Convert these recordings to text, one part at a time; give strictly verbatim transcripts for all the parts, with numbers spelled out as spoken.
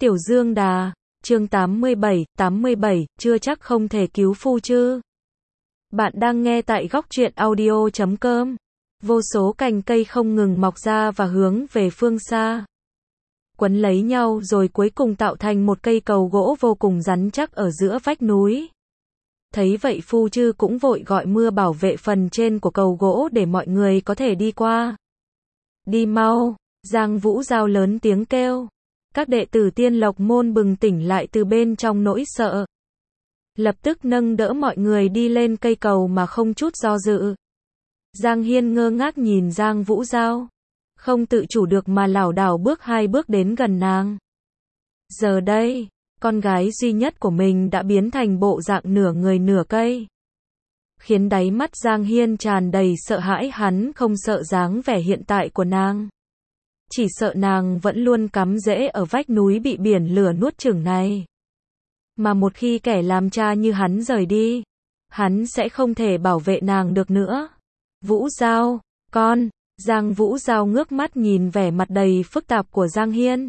Tiểu Dương Đà, chương tám mươi bảy, tám mươi bảy, chưa chắc không thể cứu phu chứ. Bạn đang nghe tại góc truyện audio chấm com. Vô số cành cây không ngừng mọc ra và hướng về phương xa. Quấn lấy nhau rồi cuối cùng tạo thành một cây cầu gỗ vô cùng rắn chắc ở giữa vách núi. Thấy vậy Phu Chư cũng vội gọi mưa bảo vệ phần trên của cầu gỗ để mọi người có thể đi qua. Đi mau, Giang Vũ Giao lớn tiếng kêu. Các đệ tử Tiên Lộc môn bừng tỉnh lại từ bên trong nỗi sợ. Lập tức nâng đỡ mọi người đi lên cây cầu mà không chút do dự. Giang Hiên ngơ ngác nhìn Giang Vũ Giao. Không tự chủ được mà lảo đảo bước hai bước đến gần nàng. Giờ đây, con gái duy nhất của mình đã biến thành bộ dạng nửa người nửa cây. Khiến đáy mắt Giang Hiên tràn đầy sợ hãi, hắn không sợ dáng vẻ hiện tại của nàng. Chỉ sợ nàng vẫn luôn cắm rễ ở vách núi bị biển lửa nuốt chửng này. Mà một khi kẻ làm cha như hắn rời đi, hắn sẽ không thể bảo vệ nàng được nữa. Vũ Giao, con, Giang Vũ Giao ngước mắt nhìn vẻ mặt đầy phức tạp của Giang Hiên.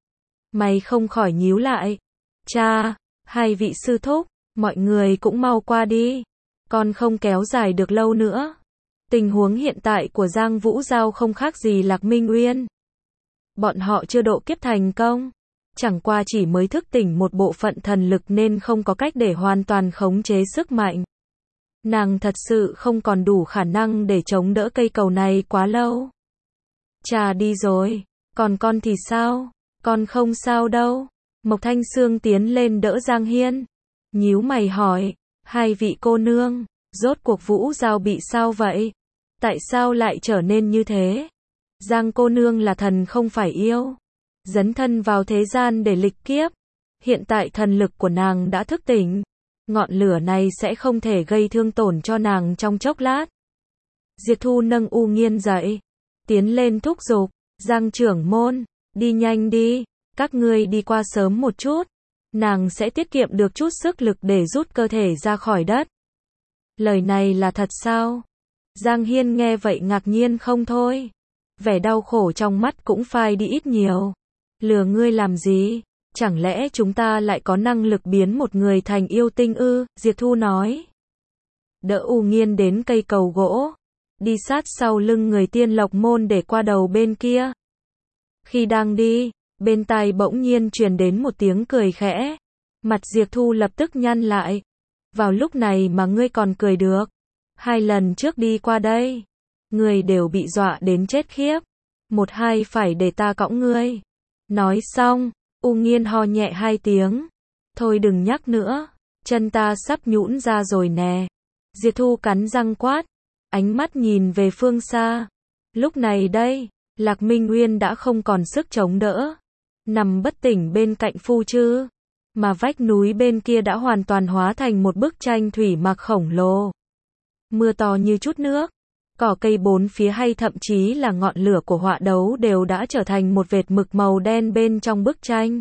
Mày không khỏi nhíu lại. Cha, hai vị sư thúc, mọi người cũng mau qua đi. Con không kéo dài được lâu nữa. Tình huống hiện tại của Giang Vũ Giao không khác gì Lạc Minh Uyên. Bọn họ chưa độ kiếp thành công, chẳng qua chỉ mới thức tỉnh một bộ phận thần lực nên không có cách để hoàn toàn khống chế sức mạnh. Nàng thật sự không còn đủ khả năng để chống đỡ cây cầu này quá lâu. Cha đi rồi, còn con thì sao? Con không sao đâu. Mộc Thanh Sương tiến lên đỡ Giang Hiên, nhíu mày hỏi, hai vị cô nương, rốt cuộc Vũ Giao bị sao vậy? Tại sao lại trở nên như thế? Giang cô nương là thần không phải yêu, dấn thân vào thế gian để lịch kiếp. Hiện tại thần lực của nàng đã thức tỉnh, ngọn lửa này sẽ không thể gây thương tổn cho nàng trong chốc lát. Diệp Thu nâng U Nghiên dậy, tiến lên thúc giục, Giang trưởng môn, đi nhanh đi, các ngươi đi qua sớm một chút, nàng sẽ tiết kiệm được chút sức lực để rút cơ thể ra khỏi đất. Lời này là thật sao? Giang Hiên nghe vậy ngạc nhiên không thôi. Vẻ đau khổ trong mắt cũng phai đi ít nhiều. Lừa ngươi làm gì? Chẳng lẽ chúng ta lại có năng lực biến một người thành yêu tinh ư? Diệp Thu nói. Đỡ U Nghiên đến cây cầu gỗ, đi sát sau lưng người Tiên Lộc môn để qua đầu bên kia. Khi đang đi, bên tai bỗng nhiên truyền đến một tiếng cười khẽ. Mặt Diệp Thu lập tức nhăn lại. Vào lúc này mà ngươi còn cười được? Hai lần trước đi qua đây, ngươi đều bị dọa đến chết khiếp. Một hai phải để ta cõng ngươi. Nói xong, U Nghiên ho nhẹ hai tiếng. Thôi đừng nhắc nữa, chân ta sắp nhũn ra rồi nè. Diệp Thu cắn răng quát, ánh mắt nhìn về phương xa. Lúc này đây, Lạc Minh Uyên đã không còn sức chống đỡ, nằm bất tỉnh bên cạnh Phu Chư, mà vách núi bên kia đã hoàn toàn hóa thành một bức tranh thủy mặc khổng lồ. Mưa to như chút nước, cỏ cây bốn phía hay thậm chí là ngọn lửa của họa đấu đều đã trở thành một vệt mực màu đen bên trong bức tranh.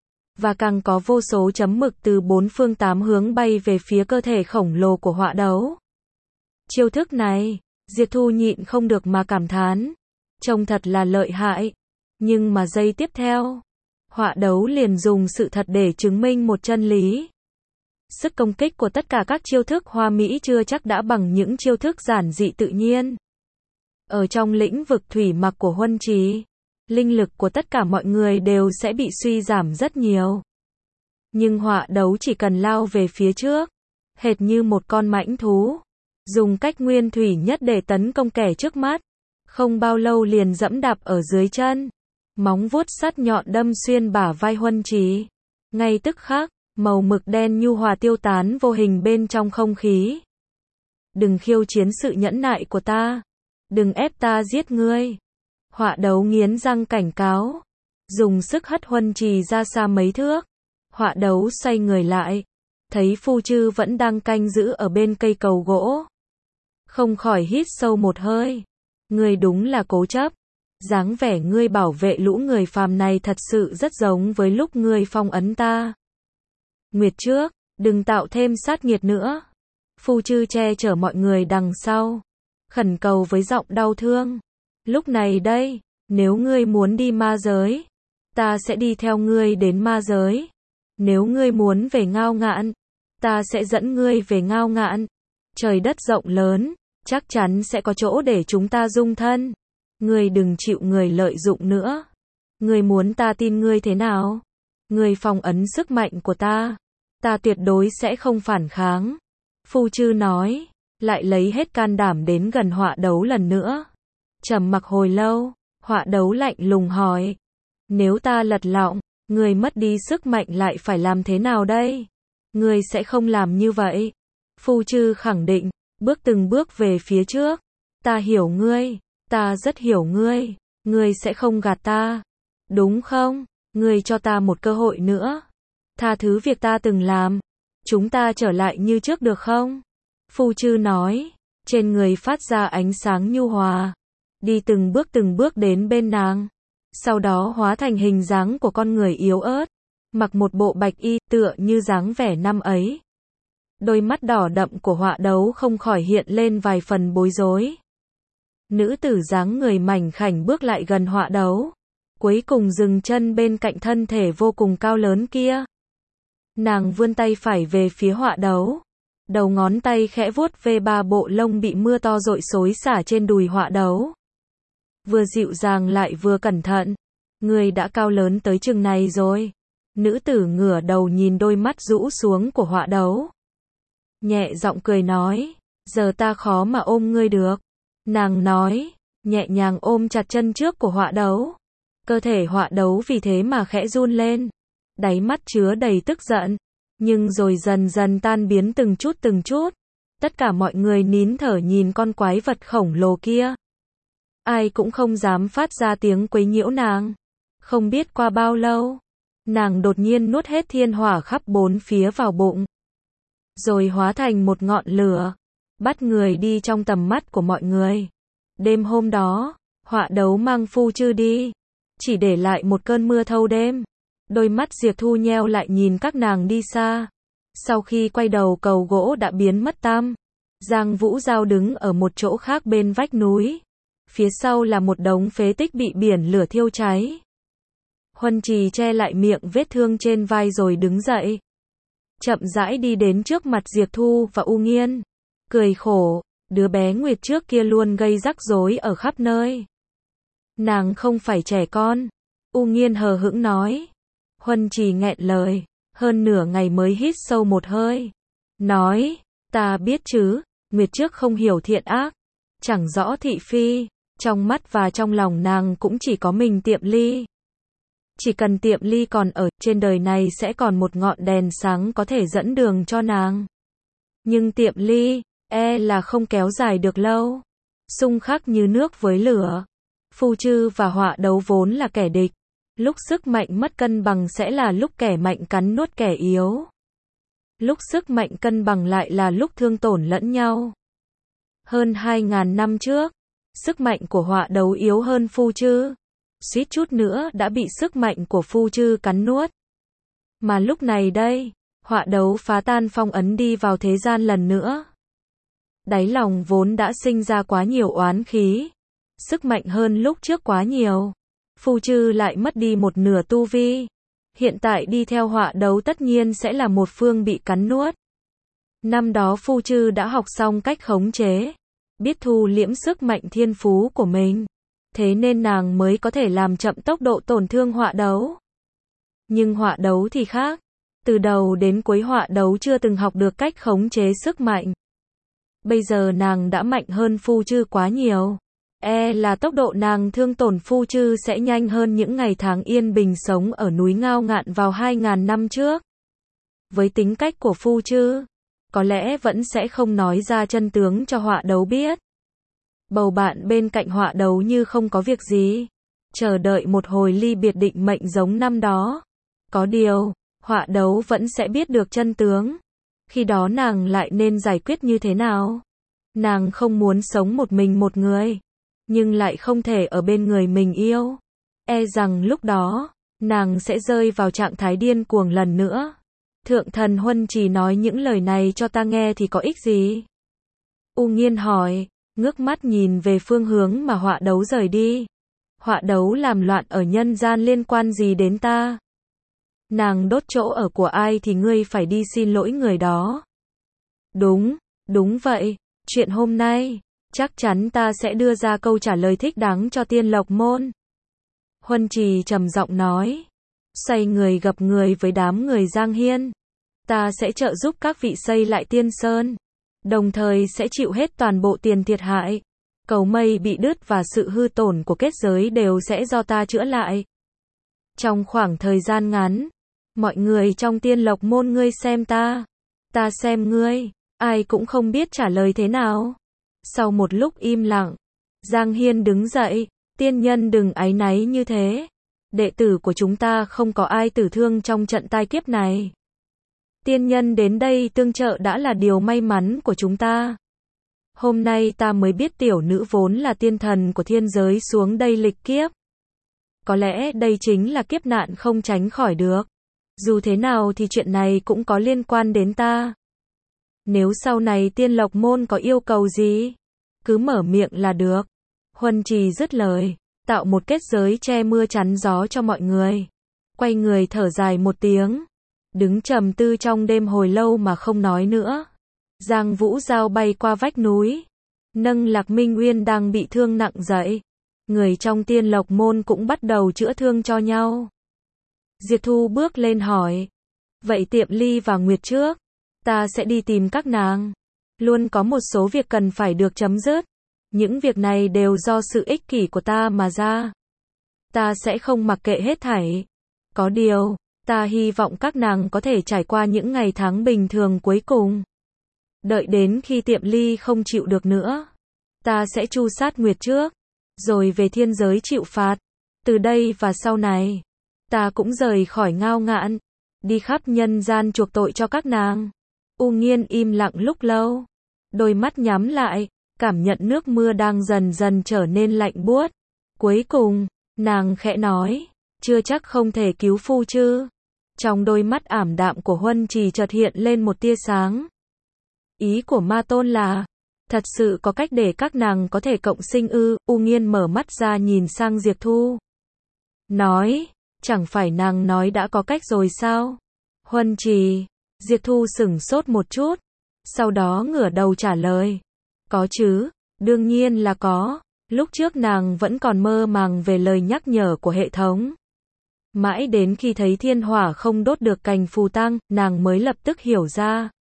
Và càng có vô số chấm mực từ bốn phương tám hướng bay về phía cơ thể khổng lồ của họa đấu. Chiêu thức này, Diệp Thu nhịn không được mà cảm thán. Trông thật là lợi hại. Nhưng mà giây tiếp theo, họa đấu liền dùng sự thật để chứng minh một chân lý. Sức công kích của tất cả các chiêu thức hoa mỹ chưa chắc đã bằng những chiêu thức giản dị tự nhiên. Ở trong lĩnh vực thủy mặc của Huân Trì, linh lực của tất cả mọi người đều sẽ bị suy giảm rất nhiều. Nhưng họa đấu chỉ cần lao về phía trước, hệt như một con mãnh thú, dùng cách nguyên thủy nhất để tấn công kẻ trước mắt. Không bao lâu liền dẫm đạp ở dưới chân, móng vuốt sắt nhọn đâm xuyên bả vai Huân Trì. Ngay tức khắc, màu mực đen nhu hòa tiêu tán vô hình bên trong không khí. Đừng khiêu chiến sự nhẫn nại của ta, đừng ép ta giết ngươi. Họa đấu nghiến răng cảnh cáo, dùng sức hất Huân Trì ra xa mấy thước. Họa đấu xoay người lại, thấy Phu Chư vẫn đang canh giữ ở bên cây cầu gỗ, không khỏi hít sâu một hơi. Ngươi đúng là cố chấp. Dáng vẻ ngươi bảo vệ lũ người phàm này thật sự rất giống với lúc ngươi phong ấn ta. Nguyệt trước, đừng tạo thêm sát nghiệt nữa. Phu Chư che chở mọi người đằng sau, khẩn cầu với giọng đau thương. Lúc này đây, nếu ngươi muốn đi ma giới, ta sẽ đi theo ngươi đến ma giới. Nếu ngươi muốn về Ngao Ngạn, ta sẽ dẫn ngươi về Ngao Ngạn. Trời đất rộng lớn, chắc chắn sẽ có chỗ để chúng ta dung thân. Ngươi đừng chịu người lợi dụng nữa. Ngươi muốn ta tin ngươi thế nào? Ngươi phong ấn sức mạnh của ta. Ta tuyệt đối sẽ không phản kháng. Phu Chư nói, lại lấy hết can đảm đến gần Họa Đấu lần nữa. Trầm mặc hồi lâu, Họa Đấu lạnh lùng hỏi. Nếu ta lật lọng, ngươi mất đi sức mạnh lại phải làm thế nào đây? Ngươi sẽ không làm như vậy. Phu Chư khẳng định, bước từng bước về phía trước. Ta hiểu ngươi, ta rất hiểu ngươi. Ngươi sẽ không gạt ta. Đúng không? Ngươi cho ta một cơ hội nữa. Tha thứ việc ta từng làm. Chúng ta trở lại như trước được không? Phu Chư nói, trên người phát ra ánh sáng nhu hòa. Đi từng bước từng bước đến bên nàng. Sau đó hóa thành hình dáng của con người yếu ớt. Mặc một bộ bạch y tựa như dáng vẻ năm ấy. Đôi mắt đỏ đậm của Họa Đấu không khỏi hiện lên vài phần bối rối. Nữ tử dáng người mảnh khảnh bước lại gần Họa Đấu. Cuối cùng dừng chân bên cạnh thân thể vô cùng cao lớn kia. Nàng vươn tay phải về phía Họa Đấu. Đầu ngón tay khẽ vuốt ve ba bộ lông bị mưa to rội xối xả trên đùi Họa Đấu. Vừa dịu dàng lại vừa cẩn thận. Người đã cao lớn tới chừng này rồi. Nữ tử ngửa đầu nhìn đôi mắt rũ xuống của Họa Đấu. Nhẹ giọng cười nói, giờ ta khó mà ôm ngươi được. Nàng nói, nhẹ nhàng ôm chặt chân trước của Họa Đấu. Cơ thể Họa Đấu vì thế mà khẽ run lên. Đáy mắt chứa đầy tức giận. Nhưng rồi dần dần tan biến từng chút từng chút. Tất cả mọi người nín thở nhìn con quái vật khổng lồ kia. Ai cũng không dám phát ra tiếng quấy nhiễu nàng. Không biết qua bao lâu, nàng đột nhiên nuốt hết thiên hỏa khắp bốn phía vào bụng. Rồi hóa thành một ngọn lửa, bắt người đi trong tầm mắt của mọi người. Đêm hôm đó, Họa Đấu mang Phu Chư đi, chỉ để lại một cơn mưa thâu đêm. Đôi mắt Diệp Thu nheo lại nhìn các nàng đi xa. Sau khi quay đầu cầu gỗ đã biến mất tăm. Giang Vũ Giao đứng ở một chỗ khác bên vách núi. Phía sau là một đống phế tích bị biển lửa thiêu cháy. Huân Trì che lại miệng vết thương trên vai rồi đứng dậy. Chậm rãi đi đến trước mặt Diệp Thu và U Nghiên. Cười khổ, đứa bé Nguyệt trước kia luôn gây rắc rối ở khắp nơi. Nàng không phải trẻ con. U Nghiên hờ hững nói. Huân Trì nghẹn lời, hơn nửa ngày mới hít sâu một hơi. Nói, ta biết chứ, Nguyệt trước không hiểu thiện ác. Chẳng rõ thị phi, trong mắt và trong lòng nàng cũng chỉ có mình Tiệm Ly. Chỉ cần Tiệm Ly còn ở, trên đời này sẽ còn một ngọn đèn sáng có thể dẫn đường cho nàng. Nhưng Tiệm Ly, e là không kéo dài được lâu. Xung khắc như nước với lửa. Phu Chư và Họa Đấu vốn là kẻ địch. Lúc sức mạnh mất cân bằng sẽ là lúc kẻ mạnh cắn nuốt kẻ yếu. Lúc sức mạnh cân bằng lại là lúc thương tổn lẫn nhau. Hơn hai ngàn năm trước, sức mạnh của Họa Đấu yếu hơn Phu Chư. Suýt chút nữa đã bị sức mạnh của Phu Chư cắn nuốt. Mà lúc này đây, Họa Đấu phá tan phong ấn đi vào thế gian lần nữa. Đáy lòng vốn đã sinh ra quá nhiều oán khí. Sức mạnh hơn lúc trước quá nhiều. Phu Chư lại mất đi một nửa tu vi. Hiện tại đi theo Họa Đấu tất nhiên sẽ là một phương bị cắn nuốt. Năm đó Phu Chư đã học xong cách khống chế, biết thu liễm sức mạnh thiên phú của mình. Thế nên nàng mới có thể làm chậm tốc độ tổn thương Họa Đấu. Nhưng Họa Đấu thì khác. Từ đầu đến cuối Họa Đấu chưa từng học được cách khống chế sức mạnh. Bây giờ nàng đã mạnh hơn Phu Chư quá nhiều. E là tốc độ nàng thương tổn Phu Chư sẽ nhanh hơn những ngày tháng yên bình sống ở núi Ngao Ngạn vào hai ngàn năm trước. Với tính cách của Phu Chư, có lẽ vẫn sẽ không nói ra chân tướng cho Họa Đấu biết. Bầu bạn bên cạnh Họa Đấu như không có việc gì. Chờ đợi một hồi ly biệt định mệnh giống năm đó. Có điều, Họa Đấu vẫn sẽ biết được chân tướng. Khi đó nàng lại nên giải quyết như thế nào? Nàng không muốn sống một mình một người. Nhưng lại không thể ở bên người mình yêu. E rằng lúc đó, nàng sẽ rơi vào trạng thái điên cuồng lần nữa. Thượng thần Huân Trì nói những lời này cho ta nghe thì có ích gì? U Nghiên hỏi, ngước mắt nhìn về phương hướng mà Họa Đấu rời đi. Họa đấu làm loạn ở nhân gian liên quan gì đến ta? Nàng đốt chỗ ở của ai thì ngươi phải đi xin lỗi người đó. Đúng, đúng vậy, chuyện hôm nay, chắc chắn ta sẽ đưa ra câu trả lời thích đáng cho Tiên Lộc Môn. Huân Trì trầm giọng nói, xoay người gặp người với đám người Giang Hiên. Ta sẽ trợ giúp các vị xây lại Tiên Sơn, đồng thời sẽ chịu hết toàn bộ tiền thiệt hại. Cầu mây bị đứt và sự hư tổn của kết giới đều sẽ do ta chữa lại. Trong khoảng thời gian ngắn, mọi người trong Tiên Lộc Môn ngươi xem ta, ta xem ngươi, ai cũng không biết trả lời thế nào. Sau một lúc im lặng, Giang Hiên đứng dậy, tiên nhân đừng áy náy như thế. Đệ tử của chúng ta không có ai tử thương trong trận tai kiếp này. Tiên nhân đến đây tương trợ đã là điều may mắn của chúng ta. Hôm nay ta mới biết tiểu nữ vốn là tiên thần của thiên giới xuống đây lịch kiếp. Có lẽ đây chính là kiếp nạn không tránh khỏi được. Dù thế nào thì chuyện này cũng có liên quan đến ta. Nếu sau này Tiên Lộc Môn có yêu cầu gì, cứ mở miệng là được. Huân Trì dứt lời, tạo một kết giới che mưa chắn gió cho mọi người. Quay người thở dài một tiếng, đứng trầm tư trong đêm hồi lâu mà không nói nữa. Giang Vũ Giao bay qua vách núi, nâng Lạc Minh Uyên đang bị thương nặng dậy. Người trong Tiên Lộc Môn cũng bắt đầu chữa thương cho nhau. Diệp Thu bước lên hỏi, vậy Tiệm Ly và Nguyệt trước, ta sẽ đi tìm các nàng. Luôn có một số việc cần phải được chấm dứt. Những việc này đều do sự ích kỷ của ta mà ra. Ta sẽ không mặc kệ hết thảy. Có điều, ta hy vọng các nàng có thể trải qua những ngày tháng bình thường cuối cùng. Đợi đến khi Tiệm Ly không chịu được nữa, ta sẽ tru sát Nguyệt trước, rồi về thiên giới chịu phạt. Từ đây và sau này, ta cũng rời khỏi Ngao Ngạn, đi khắp nhân gian chuộc tội cho các nàng. U Nghiên im lặng lúc lâu, đôi mắt nhắm lại, cảm nhận nước mưa đang dần dần trở nên lạnh buốt. Cuối cùng, nàng khẽ nói, chưa chắc không thể cứu phu chứ. Trong đôi mắt ảm đạm của Huân Trì chợt hiện lên một tia sáng. Ý của Ma Tôn là, thật sự có cách để các nàng có thể cộng sinh ư? U Nghiên mở mắt ra nhìn sang Diệp Thu. Nói, chẳng phải nàng nói đã có cách rồi sao? Huân Trì, Diệp Thu sửng sốt một chút, sau đó ngửa đầu trả lời. Có chứ, đương nhiên là có. Lúc trước nàng vẫn còn mơ màng về lời nhắc nhở của hệ thống. Mãi đến khi thấy thiên hỏa không đốt được cành phù tang, nàng mới lập tức hiểu ra.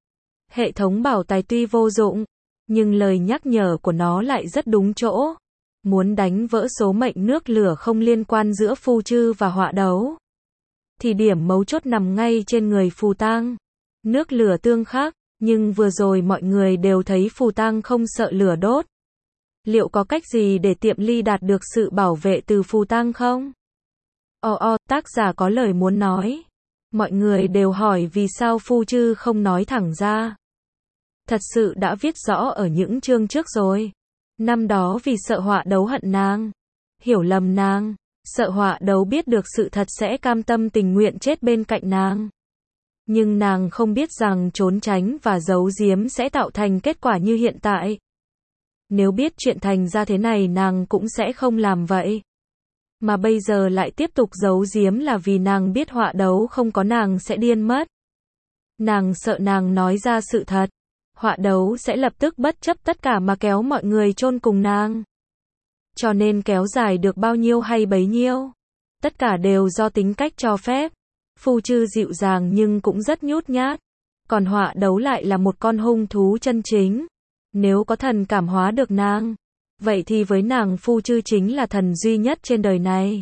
Hệ thống bảo tài tuy vô dụng, nhưng lời nhắc nhở của nó lại rất đúng chỗ. Muốn đánh vỡ số mệnh nước lửa không liên quan giữa Phu Chư và Họa Đấu, thì điểm mấu chốt nằm ngay trên người phù tang. Nước lửa tương khắc, nhưng vừa rồi mọi người đều thấy phù tang không sợ lửa đốt. Liệu có cách gì để Tiệm Ly đạt được sự bảo vệ từ phù tang không? O o, tác giả có lời muốn nói. Mọi người đều hỏi vì sao Phu Chư không nói thẳng ra. Thật sự đã viết rõ ở những chương trước rồi. Năm đó vì sợ Họa Đấu hận nàng, hiểu lầm nàng, sợ Họa Đấu biết được sự thật sẽ cam tâm tình nguyện chết bên cạnh nàng. Nhưng nàng không biết rằng trốn tránh và giấu giếm sẽ tạo thành kết quả như hiện tại. Nếu biết chuyện thành ra thế này nàng cũng sẽ không làm vậy. Mà bây giờ lại tiếp tục giấu giếm là vì nàng biết Họa Đấu không có nàng sẽ điên mất. Nàng sợ nàng nói ra sự thật, Họa Đấu sẽ lập tức bất chấp tất cả mà kéo mọi người chôn cùng nàng. Cho nên kéo dài được bao nhiêu hay bấy nhiêu, tất cả đều do tính cách cho phép. Phu Chư dịu dàng nhưng cũng rất nhút nhát, còn Họa Đấu lại là một con hung thú chân chính. Nếu có thần cảm hóa được nàng, vậy thì với nàng Phu Chư chính là thần duy nhất trên đời này.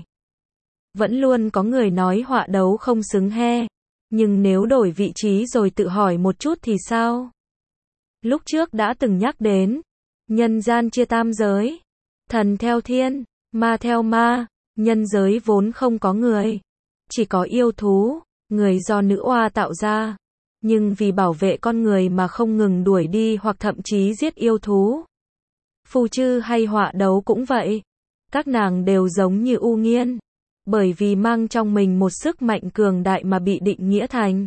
Vẫn luôn có người nói Họa Đấu không xứng he, nhưng nếu đổi vị trí rồi tự hỏi một chút thì sao? Lúc trước đã từng nhắc đến, nhân gian chia tam giới, thần theo thiên, ma theo ma, nhân giới vốn không có người, chỉ có yêu thú, người do nữ oa tạo ra. Nhưng vì bảo vệ con người mà không ngừng đuổi đi hoặc thậm chí giết yêu thú. Phu Chư hay Họa Đấu cũng vậy. Các nàng đều giống như U Nghiên, bởi vì mang trong mình một sức mạnh cường đại mà bị định nghĩa thành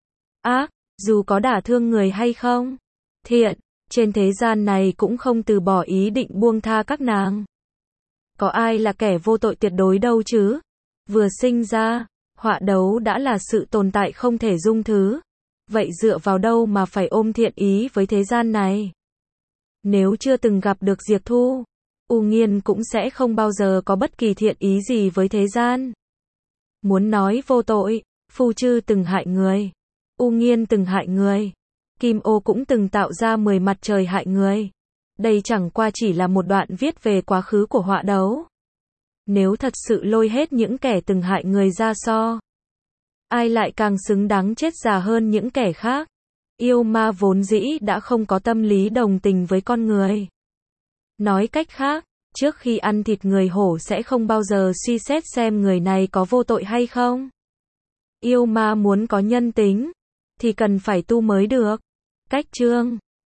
ác, dù có đả thương người hay không. Thiện, trên thế gian này cũng không từ bỏ ý định buông tha các nàng. Có ai là kẻ vô tội tuyệt đối đâu chứ? Vừa sinh ra, họa đấu đã là sự tồn tại không thể dung thứ. Vậy dựa vào đâu mà phải ôm thiện ý với thế gian này? Nếu chưa từng gặp được Diệp Thu, U Nghiên cũng sẽ không bao giờ có bất kỳ thiện ý gì với thế gian. Muốn nói vô tội, Phu Chư từng hại người, U Nghiên từng hại người, Kim Ô cũng từng tạo ra mười mặt trời hại người. Đây chẳng qua chỉ là một đoạn viết về quá khứ của họa đấu. Nếu thật sự lôi hết những kẻ từng hại người ra so, ai lại càng xứng đáng chết già hơn những kẻ khác? Yêu ma vốn dĩ đã không có tâm lý đồng tình với con người. Nói cách khác, trước khi ăn thịt người hổ sẽ không bao giờ suy xét xem người này có vô tội hay không. Yêu ma muốn có nhân tính, thì cần phải tu mới được. Cách chương